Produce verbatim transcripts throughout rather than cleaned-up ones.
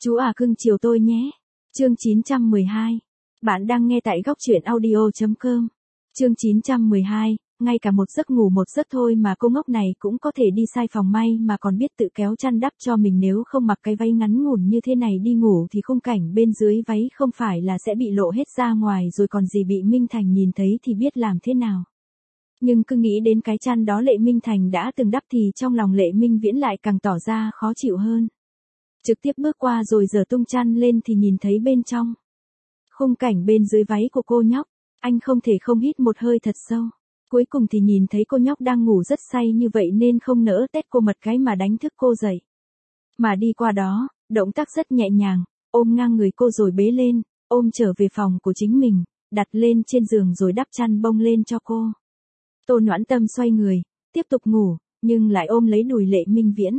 Chú à cưng chiều tôi nhé. Chương chín trăm mười hai. Bạn đang nghe tại góc truyện audio chấm com. Chương chín trăm mười hai, ngay cả một giấc ngủ một giấc thôi mà cô ngốc này cũng có thể đi sai phòng may mà còn biết tự kéo chăn đắp cho mình, nếu không mặc cái váy ngắn ngủn như thế này đi ngủ thì khung cảnh bên dưới váy không phải là sẽ bị lộ hết ra ngoài rồi còn gì bị Minh Thành nhìn thấy thì biết làm thế nào. Nhưng cứ nghĩ đến cái chăn đó Lệ Minh Thành đã từng đắp thì trong lòng Lệ Minh Viễn lại càng tỏ ra khó chịu hơn. Trực tiếp bước qua rồi giở tung chăn lên thì nhìn thấy bên trong khung cảnh bên dưới váy của cô nhóc, anh không thể không hít một hơi thật sâu. Cuối cùng thì nhìn thấy cô nhóc đang ngủ rất say như vậy nên không nỡ tét cô mật cái mà đánh thức cô dậy. Mà đi qua đó, động tác rất nhẹ nhàng, ôm ngang người cô rồi bế lên, ôm trở về phòng của chính mình, đặt lên trên giường rồi đắp chăn bông lên cho cô. Tô Noãn Tâm xoay người, tiếp tục ngủ, nhưng lại ôm lấy đùi Lệ Minh Viễn.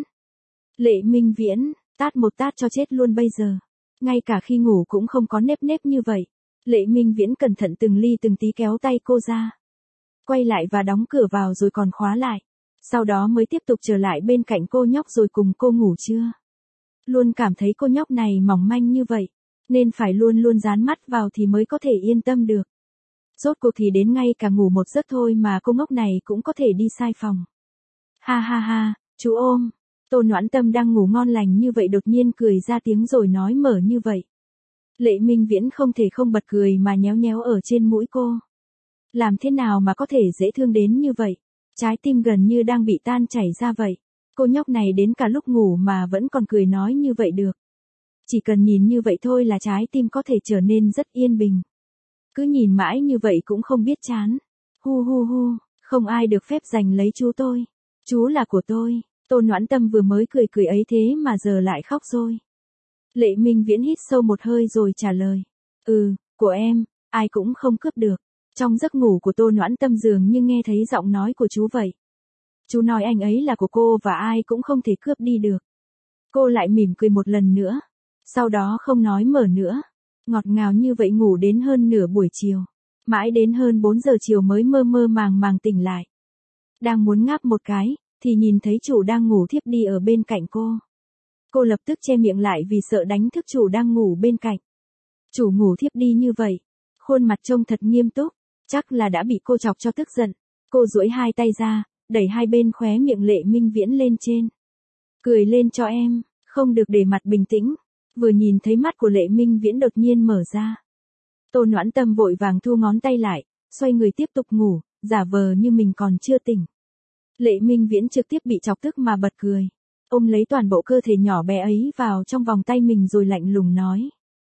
Lệ Minh Viễn, tát một tát cho chết luôn bây giờ. Ngay cả khi ngủ cũng không có nếp nếp như vậy. Lệ Minh Viễn cẩn thận từng ly từng tí kéo tay cô ra. Quay lại và đóng cửa vào rồi còn khóa lại. Sau đó mới tiếp tục trở lại bên cạnh cô nhóc rồi cùng cô ngủ trưa. Luôn cảm thấy cô nhóc này mỏng manh như vậy, nên phải luôn luôn dán mắt vào thì mới có thể yên tâm được. Rốt cuộc thì đến ngay cả ngủ một giấc thôi mà cô ngốc này cũng có thể đi sai phòng. Ha ha ha, chú ôm. Tô Noãn Tâm đang ngủ ngon lành như vậy đột nhiên cười ra tiếng rồi nói mở như vậy. Lệ Minh Viễn không thể không bật cười mà nhéo nhéo ở trên mũi cô. Làm thế nào mà có thể dễ thương đến như vậy? Trái tim gần như đang bị tan chảy ra vậy. Cô nhóc này đến cả lúc ngủ mà vẫn còn cười nói như vậy được. Chỉ cần nhìn như vậy thôi là trái tim có thể trở nên rất yên bình. Cứ nhìn mãi như vậy cũng không biết chán. Hu hu hu, không ai được phép giành lấy chú tôi. Chú là của tôi. Tô Noãn Tâm vừa mới cười cười ấy thế mà giờ lại khóc rồi. Lệ Minh Viễn hít sâu một hơi rồi trả lời. Ừ, của em, ai cũng không cướp được. Trong giấc ngủ của Tô Noãn Tâm dường như nghe thấy giọng nói của chú vậy. Chú nói anh ấy là của cô và ai cũng không thể cướp đi được. Cô lại mỉm cười một lần nữa. Sau đó không nói mở nữa. Ngọt ngào như vậy ngủ đến hơn nửa buổi chiều. Mãi đến hơn bốn giờ chiều mới mơ mơ màng màng tỉnh lại. Đang muốn ngáp một cái, thì nhìn thấy chủ đang ngủ thiếp đi ở bên cạnh cô. Cô lập tức che miệng lại vì sợ đánh thức chủ đang ngủ bên cạnh. Chủ ngủ thiếp đi như vậy, khuôn mặt trông thật nghiêm túc, chắc là đã bị cô chọc cho tức giận. Cô duỗi hai tay ra, đẩy hai bên khóe miệng Lệ Minh Viễn lên trên. Cười lên cho em, không được để mặt bình tĩnh. Vừa nhìn thấy mắt của Lệ Minh Viễn đột nhiên mở ra. Tô Noãn Tâm vội vàng thu ngón tay lại, xoay người tiếp tục ngủ, giả vờ như mình còn chưa tỉnh. Lệ Minh Viễn trực tiếp bị chọc tức mà bật cười. Ôm lấy toàn bộ cơ thể nhỏ bé ấy vào trong vòng tay mình rồi lạnh lùng nói.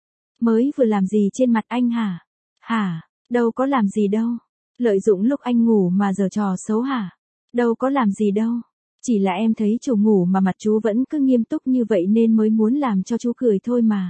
Mới vừa làm gì trên mặt anh hả? Hả, đâu có làm gì đâu. Lợi dụng lúc anh ngủ mà giở trò xấu hả? Đâu có làm gì đâu. Chỉ là em thấy chủ ngủ mà mặt chú vẫn cứ nghiêm túc như vậy nên mới muốn làm cho chú cười thôi mà.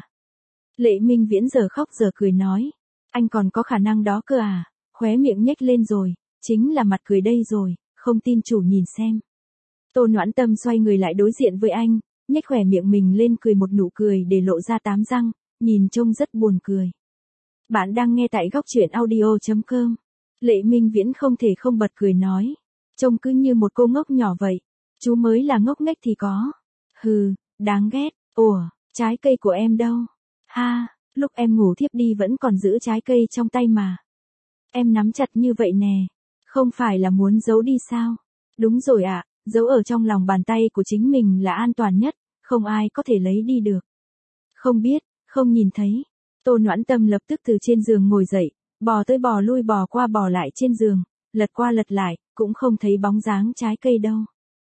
Lệ Minh Viễn giờ khóc giờ cười nói. Anh còn có khả năng đó cơ à? Khóe miệng nhếch lên rồi, chính là mặt cười đây rồi, không tin chủ nhìn xem. Tô Noãn Tâm xoay người lại đối diện với anh, nhếch khỏe miệng mình lên cười một nụ cười để lộ ra tám răng, nhìn trông rất buồn cười. Bạn đang nghe tại góc truyện audio chấm com. Lệ Minh Viễn không thể không bật cười nói. Trông cứ như một cô ngốc nhỏ vậy. Chú mới là ngốc nghếch thì có. Hừ, đáng ghét. Ủa, trái cây của em đâu? Ha, lúc em ngủ thiếp đi vẫn còn giữ trái cây trong tay mà. Em nắm chặt như vậy nè. Không phải là muốn giấu đi sao? Đúng rồi ạ, à, giấu ở trong lòng bàn tay của chính mình là an toàn nhất, không ai có thể lấy đi được. Không biết, không nhìn thấy. Tô Noãn Tâm lập tức từ trên giường ngồi dậy, bò tới bò lui bò qua bò lại trên giường, lật qua lật lại, cũng không thấy bóng dáng trái cây đâu.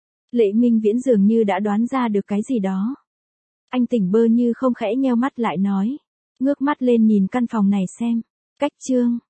Lệ Minh Viễn dường như đã đoán ra được cái gì đó. Anh tỉnh bơ như không khẽ nheo mắt lại nói. Ngước mắt lên nhìn căn phòng này xem. Cách chương.